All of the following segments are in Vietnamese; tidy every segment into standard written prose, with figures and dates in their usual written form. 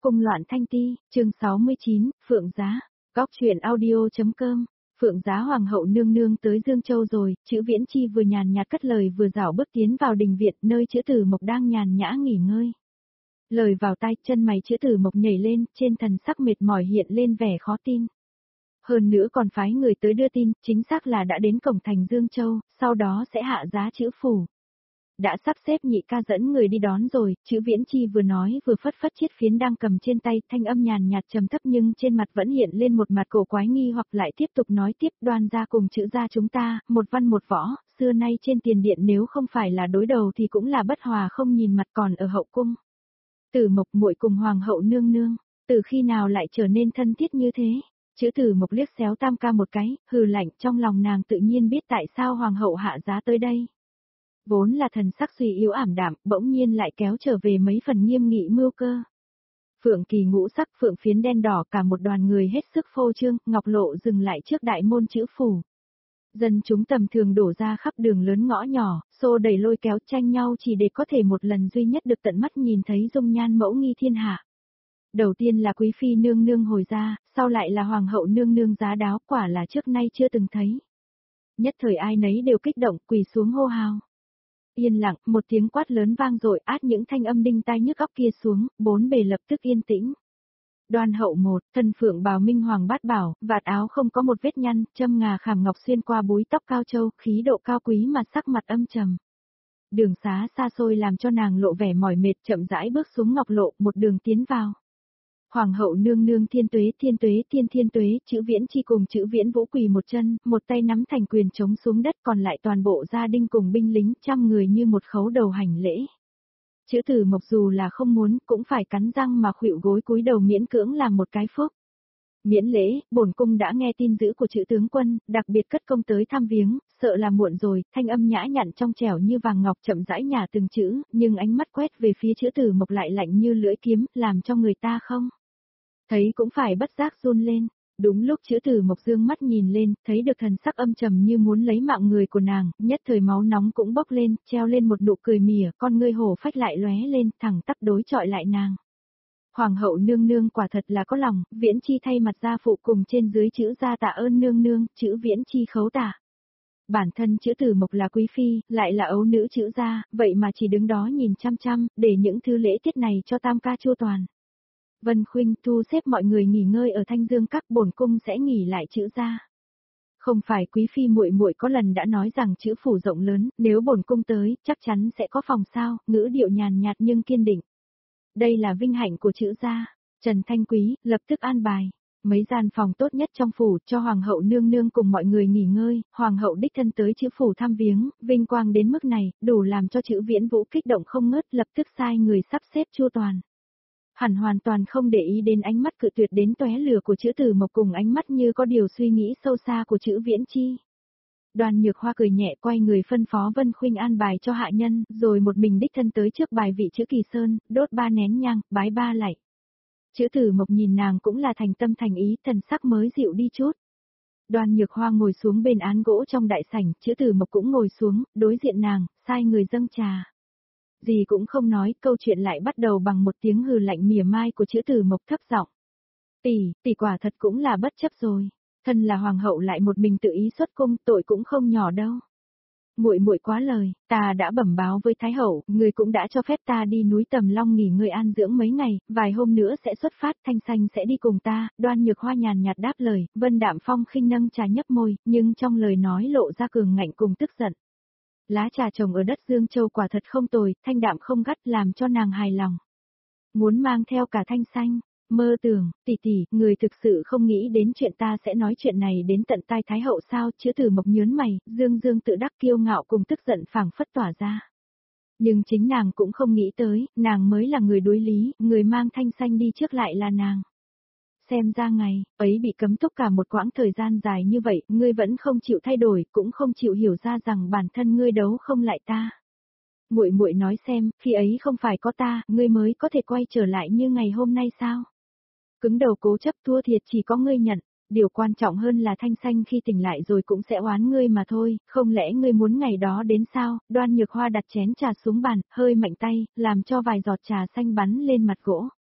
Cung loạn thanh ti, chương 69, Phượng Giá, góc truyện audio.com. Phượng Giá hoàng hậu nương nương tới Dương Châu rồi, Chữ Viễn Chi vừa nhàn nhạt cất lời vừa dạo bước tiến vào đình viện nơi Chữ Tử Mộc đang nhàn nhã nghỉ ngơi. Lời vào tai, chân mày Chữ Tử Mộc nhảy lên, trên thần sắc mệt mỏi hiện lên vẻ khó tin. Hơn nữa còn phái người tới đưa tin, chính xác là đã đến cổng thành Dương Châu, sau đó sẽ hạ giá Chữ phủ. Đã sắp xếp nhị ca dẫn người đi đón rồi, Chữ Viễn Chi vừa nói vừa phất phất chiếc phiến đang cầm trên tay, thanh âm nhàn nhạt trầm thấp nhưng trên mặt vẫn hiện lên một mặt cổ quái nghi hoặc lại tiếp tục nói tiếp Đoan gia cùng Chữ gia chúng ta, một văn một võ, xưa nay trên tiền điện nếu không phải là đối đầu thì cũng là bất hòa không nhìn mặt còn ở hậu cung. Tử Mộc muội cùng hoàng hậu nương nương, từ khi nào lại trở nên thân thiết như thế? Chữ Tử Mộc liếc xéo Tam ca một cái, hừ lạnh trong lòng nàng tự nhiên biết tại sao hoàng hậu hạ giá tới đây. Vốn là thần sắc suy yếu ảm đạm, bỗng nhiên lại kéo trở về mấy phần nghiêm nghị mưu cơ. Phượng kỳ ngũ sắc phượng phiến đen đỏ cả một đoàn người hết sức phô trương, ngọc lộ dừng lại trước đại môn Chữ phủ. Dân chúng tầm thường đổ ra khắp đường lớn ngõ nhỏ, xô đẩy lôi kéo tranh nhau chỉ để có thể một lần duy nhất được tận mắt nhìn thấy dung nhan mẫu nghi thiên hạ. Đầu tiên là quý phi nương nương hồi ra, sau lại là hoàng hậu nương nương giá đáo, quả là trước nay chưa từng thấy. Nhất thời ai nấy đều kích động quỳ xuống hô hào. Yên lặng, một tiếng quát lớn vang dội át những thanh âm đinh tai nhức óc kia xuống, bốn bề lập tức yên tĩnh. Đoan hậu một, thân phượng bào minh hoàng bát bảo, vạt áo không có một vết nhăn, châm ngà khảm ngọc xuyên qua búi tóc cao châu, khí độ cao quý mà sắc mặt âm trầm. Đường xá xa xôi làm cho nàng lộ vẻ mỏi mệt chậm rãi bước xuống ngọc lộ, một đường tiến vào. Hoàng hậu nương nương thiên tuế thiên tuế, Chữ Viễn Chi cùng Chữ Viễn Vũ quỳ một chân, một tay nắm thành quyền chống xuống đất còn lại toàn bộ gia đình cùng binh lính trăm người như một khấu đầu hành lễ. Chữ Tử Mộc dù là không muốn cũng phải cắn răng mà khuỵu gối cúi đầu miễn cưỡng làm một cái phúc. Miễn lễ, bổn cung đã nghe tin dữ của Chữ tướng quân, đặc biệt cất công tới thăm viếng, sợ là muộn rồi, thanh âm nhã nhặn trong trẻo như vàng ngọc chậm rãi nhả từng chữ, nhưng ánh mắt quét về phía Chữ Tử Mộc lại lạnh như lưỡi kiếm, làm cho người ta không thấy cũng phải bất giác run lên. Đúng lúc Chữ Tử Mộc dương mắt nhìn lên, thấy được thần sắc âm trầm như muốn lấy mạng người của nàng, nhất thời máu nóng cũng bốc lên, treo lên một nụ cười mỉa, con ngươi hổ phách lại lóe lên, thẳng tắp đối chọi lại nàng. Hoàng hậu nương nương quả thật là có lòng, Viễn Chi thay mặt gia phụ cùng trên dưới Chữ gia tạ ơn nương nương, Chữ Viễn Chi khấu tạ. Bản thân Chữ Tử Mộc là quý phi, lại là ấu nữ Chữ gia, vậy mà chỉ đứng đó nhìn chăm chăm, để những thứ lễ tiết này cho Tam ca chu toàn. Vân Khuynh thu xếp mọi người nghỉ ngơi ở Thanh Dương các, bổn cung sẽ nghỉ lại Chữ gia. Không phải quý phi muội muội có lần đã nói rằng Chữ phủ rộng lớn, nếu bổn cung tới, chắc chắn sẽ có phòng sao, ngữ điệu nhàn nhạt nhưng kiên định. Đây là vinh hạnh của Chữ gia. Trần Thanh Quý lập tức an bài mấy gian phòng tốt nhất trong phủ cho hoàng hậu nương nương cùng mọi người nghỉ ngơi, hoàng hậu đích thân tới Chữ phủ thăm viếng, vinh quang đến mức này, đủ làm cho Chữ Viễn Vũ kích động không ngớt, lập tức sai người sắp xếp chu toàn. Hẳn hoàn toàn không để ý đến ánh mắt cự tuyệt đến tóe lửa của Chữ Tử Mộc cùng ánh mắt như có điều suy nghĩ sâu xa của Chữ Viễn Chi. Đoàn Nhược Hoa cười nhẹ quay người phân phó Vân Khuynh an bài cho hạ nhân, rồi một mình đích thân tới trước bài vị Chữ Kỳ Sơn, đốt 3 nén nhang, bái 3 lạy. Chữ Tử Mộc nhìn nàng cũng là thành tâm thành ý, thần sắc mới dịu đi chút. Đoàn Nhược Hoa ngồi xuống bên án gỗ trong đại sảnh, Chữ Tử Mộc cũng ngồi xuống, đối diện nàng, sai người dâng trà. Gì cũng không nói, câu chuyện lại bắt đầu bằng một tiếng hừ lạnh mỉa mai của Chữ Tử Mộc thấp giọng. Tỷ quả thật cũng là bất chấp rồi. Thân là hoàng hậu lại một mình tự ý xuất cung, tội cũng không nhỏ đâu. Muội quá lời, ta đã bẩm báo với Thái hậu, người cũng đã cho phép ta đi núi Tầm Long nghỉ ngơi an dưỡng mấy ngày, vài hôm nữa sẽ xuất phát, Thanh Xanh sẽ đi cùng ta. Đoan Nhược Hoa nhàn nhạt đáp lời, Vân Đạm Phong khinh nâng trà nhấp môi, nhưng trong lời nói lộ ra cường ngạnh cùng tức giận. Lá trà trồng ở đất Dương Châu quả thật không tồi, thanh đạm không gắt làm cho nàng hài lòng. Muốn mang theo cả Thanh Xanh, mơ tưởng, tỷ, người thực sự không nghĩ đến chuyện ta sẽ nói chuyện này đến tận tai Thái hậu sao? Chữ Tử Mộc nhớn mày, dương tự đắc kiêu ngạo cùng tức giận phảng phất tỏa ra. Nhưng chính nàng cũng không nghĩ tới, nàng mới là người đối lý, người mang Thanh Xanh đi trước lại là nàng. Xem ra ngày ấy bị cấm túc cả một quãng thời gian dài như vậy, ngươi vẫn không chịu thay đổi, cũng không chịu hiểu ra rằng bản thân ngươi đấu không lại ta. Muội nói xem, khi ấy không phải có ta, ngươi mới có thể quay trở lại như ngày hôm nay sao? Cứng đầu cố chấp thua thiệt chỉ có ngươi nhận, điều quan trọng hơn là Thanh Xanh khi tỉnh lại rồi cũng sẽ oán ngươi mà thôi, không lẽ ngươi muốn ngày đó đến sao? Đoan Nhược Hoa đặt chén trà xuống bàn, hơi mạnh tay, làm cho vài giọt trà xanh bắn lên mặt gỗ.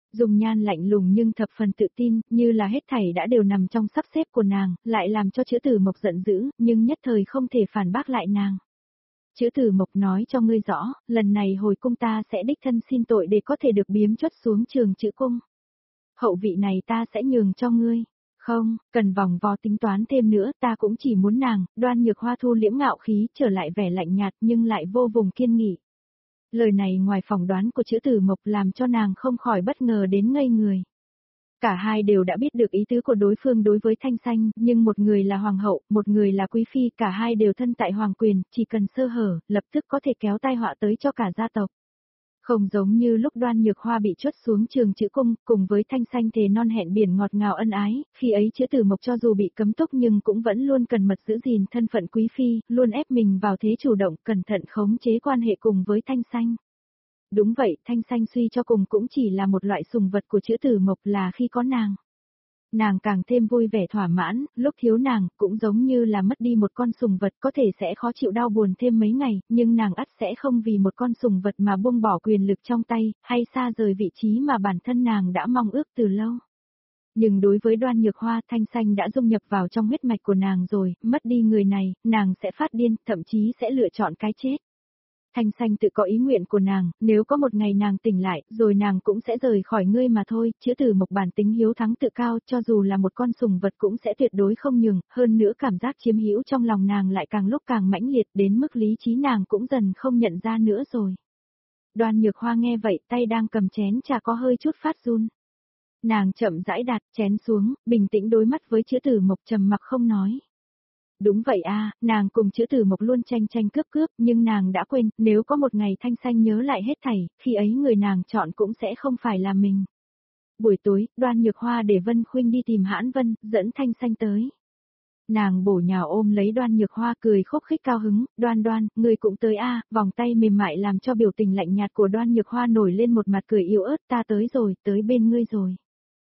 Dung nhan lạnh lùng nhưng thập phần tự tin, như là hết thảy đã đều nằm trong sắp xếp của nàng, lại làm cho Chữ Tử Mộc giận dữ, nhưng nhất thời không thể phản bác lại nàng. Chữ Tử Mộc nói cho ngươi rõ, lần này hồi cung ta sẽ đích thân xin tội để có thể được biếm chuất xuống trường Chữ cung. Hậu vị này ta sẽ nhường cho ngươi. Không, cần vòng vo tính toán thêm nữa, ta cũng chỉ muốn nàng. Đoan Nhược Hoa thu liễm ngạo khí, trở lại vẻ lạnh nhạt nhưng lại vô vùng kiên nghị. Lời này ngoài phỏng đoán của Chữ Tử Mộc làm cho nàng không khỏi bất ngờ đến ngây người. Cả hai đều đã biết được ý tứ của đối phương đối với Thanh Xanh, nhưng một người là hoàng hậu, một người là quý phi, cả hai đều thân tại hoàng quyền, chỉ cần sơ hở, lập tức có thể kéo tai họa tới cho cả gia tộc. Không giống như lúc Đoan Nhược Hoa bị chuất xuống trường Chữ cung, cùng với Thanh Xanh thề non hẹn biển ngọt ngào ân ái, khi ấy Chữ Tử Mộc cho dù bị cấm túc nhưng cũng vẫn luôn cần mật giữ gìn thân phận quý phi, luôn ép mình vào thế chủ động, cẩn thận khống chế quan hệ cùng với Thanh Xanh. Đúng vậy, Thanh Xanh suy cho cùng cũng chỉ là một loại sùng vật của Chữ Tử Mộc, là khi có nàng. Nàng càng thêm vui vẻ thỏa mãn, lúc thiếu nàng, cũng giống như là mất đi một con sùng vật, có thể sẽ khó chịu đau buồn thêm mấy ngày, nhưng nàng ắt sẽ không vì một con sùng vật mà buông bỏ quyền lực trong tay, hay xa rời vị trí mà bản thân nàng đã mong ước từ lâu. Nhưng đối với Đoan Nhược Hoa, Thanh Xanh đã dung nhập vào trong huyết mạch của nàng rồi, mất đi người này, nàng sẽ phát điên, thậm chí sẽ lựa chọn cái chết. Thanh Xanh tự có ý nguyện của nàng, nếu có một ngày nàng tỉnh lại, rồi nàng cũng sẽ rời khỏi ngươi mà thôi. Chữ Tử Mộc bản tính hiếu thắng tự cao, cho dù là một con sùng vật cũng sẽ tuyệt đối không nhường, hơn nữa cảm giác chiếm hữu trong lòng nàng lại càng lúc càng mãnh liệt, đến mức lý trí nàng cũng dần không nhận ra nữa rồi. Đoan Nhược Hoa nghe vậy, tay đang cầm chén trà có hơi chút phát run. Nàng chậm rãi đặt chén xuống, bình tĩnh đối mắt với Chữ Tử Mộc, trầm mặc không nói. Đúng vậy a, nàng cùng Chữ Tử Mộc luôn tranh tranh cướp cướp, nhưng nàng đã quên, nếu có một ngày Thanh Xanh nhớ lại hết thảy, khi ấy người nàng chọn cũng sẽ không phải là mình. Buổi tối, Đoan Nhược Hoa để Vân Khuynh đi tìm Hãn Vân, dẫn Thanh Xanh tới. Nàng bổ nhào ôm lấy Đoan Nhược Hoa, cười khúc khích cao hứng, Đoan Đoan, ngươi cũng tới a, vòng tay mềm mại làm cho biểu tình lạnh nhạt của Đoan Nhược Hoa nổi lên một mặt cười yếu ớt, ta tới rồi, tới bên ngươi rồi.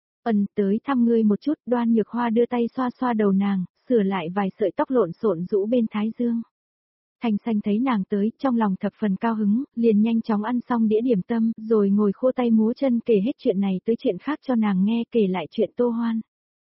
Tới thăm ngươi một chút. Đoan Nhược Hoa đưa tay xoa xoa đầu nàng, sửa lại vài sợi tóc lộn xộn rũ bên thái dương. Thanh Xanh thấy nàng tới, trong lòng thập phần cao hứng, liền nhanh chóng ăn xong đĩa điểm tâm, rồi ngồi khô tay múa chân kể hết chuyện này tới chuyện khác cho nàng nghe, kể lại chuyện Tô Hoan.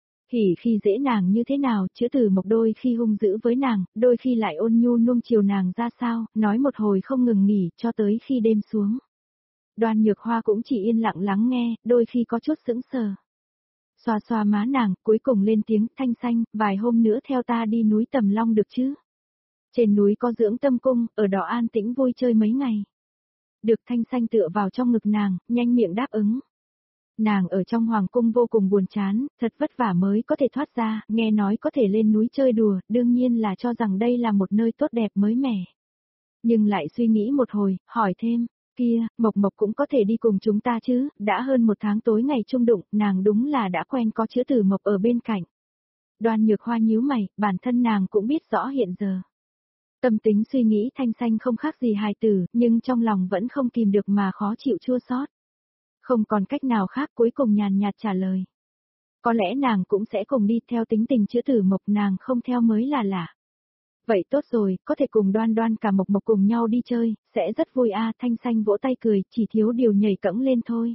Hỉ khi dễ nàng như thế nào, Chữ Tử Mộc đôi khi hung dữ với nàng, đôi khi lại ôn nhu nuông chiều nàng ra sao, nói một hồi không ngừng nghỉ, cho tới khi đêm xuống. Đoan Nhược Hoa cũng chỉ yên lặng lắng nghe, đôi khi có chút sững sờ. Xoa xoa má nàng, cuối cùng lên tiếng, Thanh Xanh, vài hôm nữa theo ta đi núi Tầm Long được chứ? Trên núi có dưỡng tâm cung, ở đó an tĩnh vui chơi mấy ngày. Được. Thanh Xanh tựa vào trong ngực nàng, nhanh miệng đáp ứng. Nàng ở trong hoàng cung vô cùng buồn chán, thật vất vả mới có thể thoát ra, nghe nói có thể lên núi chơi đùa, đương nhiên là cho rằng đây là một nơi tốt đẹp mới mẻ. Nhưng lại suy nghĩ một hồi, hỏi thêm, kia, Mộc Mộc cũng có thể đi cùng chúng ta chứ, đã hơn một tháng tối ngày chung đụng, nàng đúng là đã quen có Chữ Tử Mộc ở bên cạnh. Đoan Nhược Hoa nhíu mày, bản thân nàng cũng biết rõ hiện giờ. Tâm tính suy nghĩ Thanh Xanh không khác gì hài tử, nhưng trong lòng vẫn không kìm được mà khó chịu chua xót. Không còn cách nào khác, cuối cùng nhàn nhạt trả lời. Có lẽ nàng cũng sẽ cùng đi, theo tính tình Chữ Tử Mộc nàng không theo mới là lạ. Vậy tốt rồi, có thể cùng Đoan Đoan cả Mộc Mộc cùng nhau đi chơi, sẽ rất vui a. Thanh Xanh vỗ tay cười, chỉ thiếu điều nhảy cẫng lên thôi.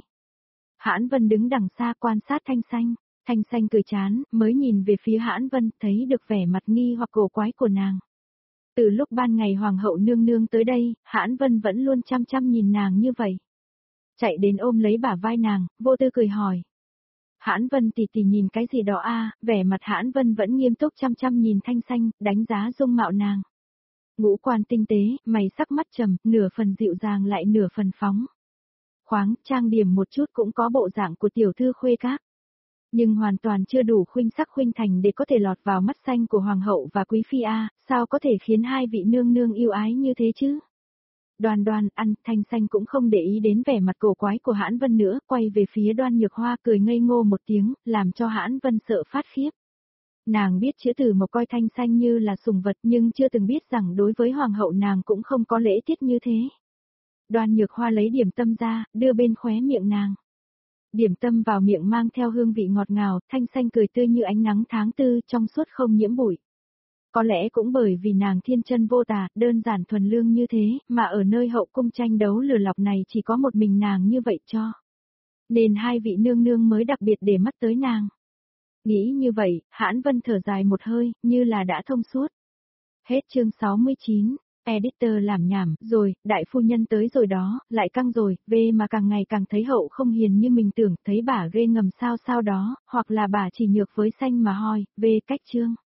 Hãn Vân đứng đằng xa quan sát Thanh Xanh. Thanh Xanh cười chán, mới nhìn về phía Hãn Vân, thấy được vẻ mặt nghi hoặc cổ quái của nàng. Từ lúc ban ngày Hoàng hậu nương nương tới đây, Hãn Vân vẫn luôn chăm chăm nhìn nàng như vậy. Chạy đến ôm lấy bả vai nàng, vô tư cười hỏi. Hãn Vân tỷ tỷ nhìn cái gì đó a? Vẻ mặt Hãn Vân vẫn nghiêm túc chăm chăm nhìn Thanh Xanh, đánh giá dung mạo nàng. Ngũ quan tinh tế, mày sắc mắt trầm, nửa phần dịu dàng lại nửa phần phóng khoáng, trang điểm một chút cũng có bộ dạng của tiểu thư khuê các. Nhưng hoàn toàn chưa đủ khuynh sắc khuynh thành để có thể lọt vào mắt xanh của hoàng hậu và quý phi a, sao có thể khiến hai vị nương nương yêu ái như thế chứ? Đoan Đoan ăn, Thanh Xanh cũng không để ý đến vẻ mặt cổ quái của Hãn Vân nữa, quay về phía Đoan Nhược Hoa cười ngây ngô một tiếng, làm cho Hãn Vân sợ phát khiếp. Nàng biết Chữ Tử Mộc coi Thanh Xanh như là sùng vật, nhưng chưa từng biết rằng đối với hoàng hậu nàng cũng không có lễ tiết như thế. Đoan Nhược Hoa lấy điểm tâm ra, đưa bên khóe miệng nàng. Điểm tâm vào miệng mang theo hương vị ngọt ngào, Thanh Xanh cười tươi như ánh nắng tháng tư, trong suốt không nhiễm bụi. Có lẽ cũng bởi vì nàng thiên chân vô tà, đơn giản thuần lương như thế, mà ở nơi hậu cung tranh đấu lừa lọc này chỉ có một mình nàng như vậy cho. nên hai vị nương nương mới đặc biệt để mắt tới nàng. Nghĩ như vậy, Hãn Vân thở dài một hơi, như là đã thông suốt. Hết chương 69. Editor làm nhảm, rồi, đại phu nhân tới rồi đó, lại căng rồi, về mà càng ngày càng thấy hậu không hiền như mình tưởng, thấy bà ghê ngầm sao đó, hoặc là bà chỉ nhược với xanh mà hoi, về cách chương.